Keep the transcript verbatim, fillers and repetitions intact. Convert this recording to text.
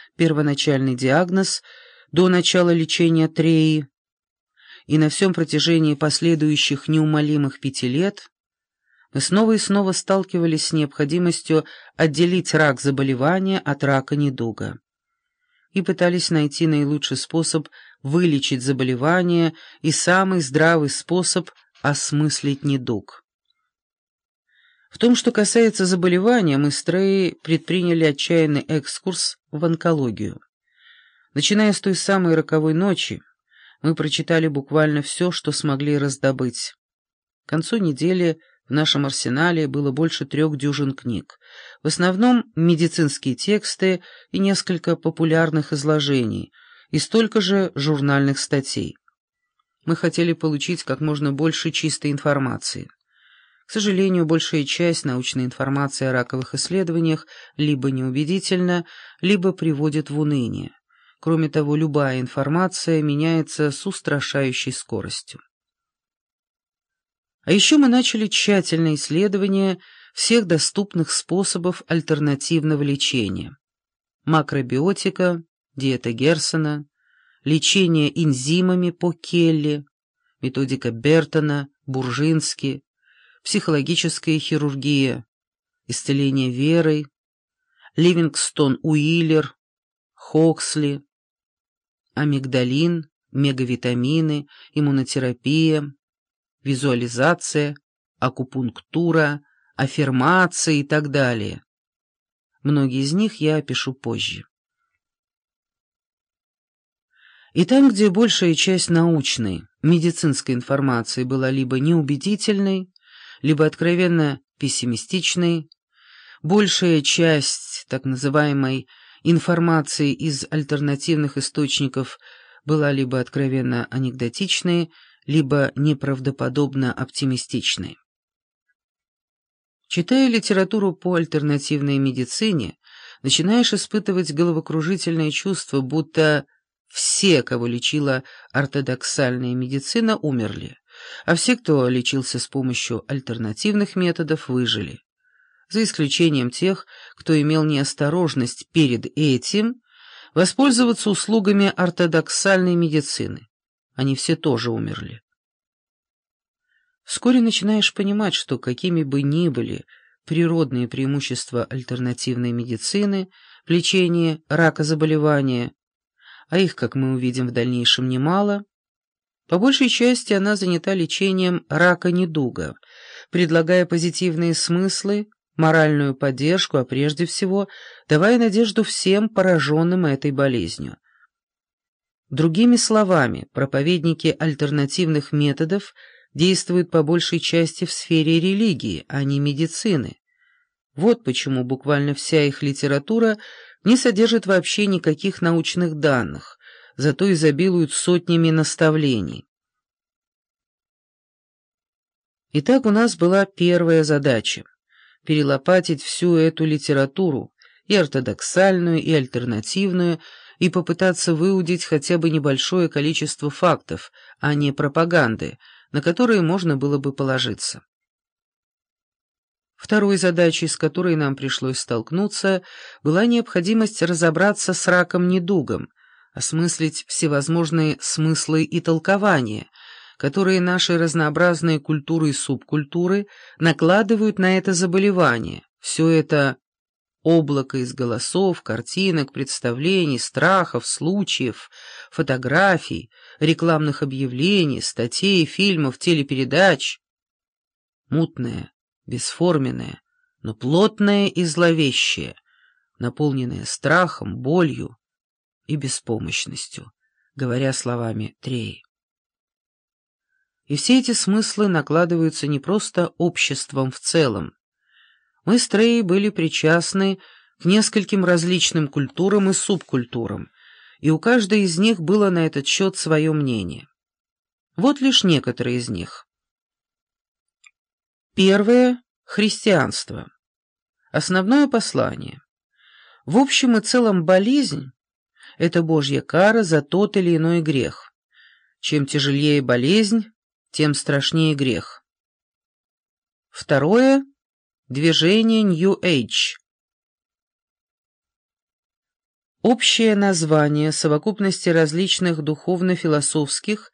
первоначальный диагноз до начала лечения Треи, и на всем протяжении последующих неумолимых пяти лет мы снова и снова сталкивались с необходимостью отделить рак заболевания от рака недуга и пытались найти наилучший способ вылечить заболевание и самый здравый способ осмыслить недуг. В том, что касается заболевания, мы с Треей предприняли отчаянный экскурс в онкологию. Начиная с той самой роковой ночи, мы прочитали буквально все, что смогли раздобыть. К концу недели в нашем арсенале было больше трех дюжин книг, в основном медицинские тексты и несколько популярных изложений, и столько же журнальных статей. Мы хотели получить как можно больше чистой информации. К сожалению, большая часть научной информации о раковых исследованиях либо неубедительна, либо приводит в уныние. Кроме того, любая информация меняется с устрашающей скоростью. А еще мы начали тщательное исследование всех доступных способов альтернативного лечения. Макробиотика, диета Герсона, лечение энзимами по Келли, методика Бертона, Буржински, психологическая хирургия, исцеление верой, Ливингстон-Уиллер, Хоксли, амигдалин, мегавитамины, иммунотерапия, визуализация, акупунктура, аффирмации и так далее. Многие из них я опишу позже. И там, где большая часть научной, медицинской информации была либо неубедительной, либо откровенно пессимистичной, большая часть так называемой информации из альтернативных источников была либо откровенно анекдотичной, либо неправдоподобно оптимистичной. Читая литературу по альтернативной медицине, начинаешь испытывать головокружительное чувство, будто все, кого лечила ортодоксальная медицина, умерли, а все, кто лечился с помощью альтернативных методов, выжили. За исключением тех, кто имел неосторожность перед этим воспользоваться услугами ортодоксальной медицины. Они все тоже умерли. Вскоре начинаешь понимать, что какими бы ни были природные преимущества альтернативной медицины в лечении рака заболевания, а их, как мы увидим в дальнейшем, немало, по большей части она занята лечением рака недуга, предлагая позитивные смыслы, моральную поддержку, а прежде всего давая надежду всем пораженным этой болезнью. Другими словами, проповедники альтернативных методов действуют по большей части в сфере религии, а не медицины. Вот почему буквально вся их литература не содержит вообще никаких научных данных, зато изобилует сотнями наставлений. Итак, у нас была первая задача — перелопатить всю эту литературу, и ортодоксальную, и альтернативную, и попытаться выудить хотя бы небольшое количество фактов, а не пропаганды, на которые можно было бы положиться. Второй задачей, с которой нам пришлось столкнуться, была необходимость разобраться с раком-недугом, осмыслить всевозможные смыслы и толкования, которые наши разнообразные культуры и субкультуры накладывают на это заболевание. Все это облако из голосов, картинок, представлений, страхов, случаев, фотографий, рекламных объявлений, статей, фильмов, телепередач. Мутное, бесформенное, но плотное и зловещее, наполненное страхом, болью и беспомощностью, говоря словами Треи. И все эти смыслы накладываются не просто обществом в целом. Мы с Треей были причастны к нескольким различным культурам и субкультурам, и у каждой из них было на этот счет свое мнение. Вот лишь некоторые из них. Первое — христианство. Основное послание. В общем и целом болезнь — это Божья кара за тот или иной грех. Чем тяжелее болезнь, тем страшнее грех. Второе — движение New Age. Общее название совокупности различных духовно-философских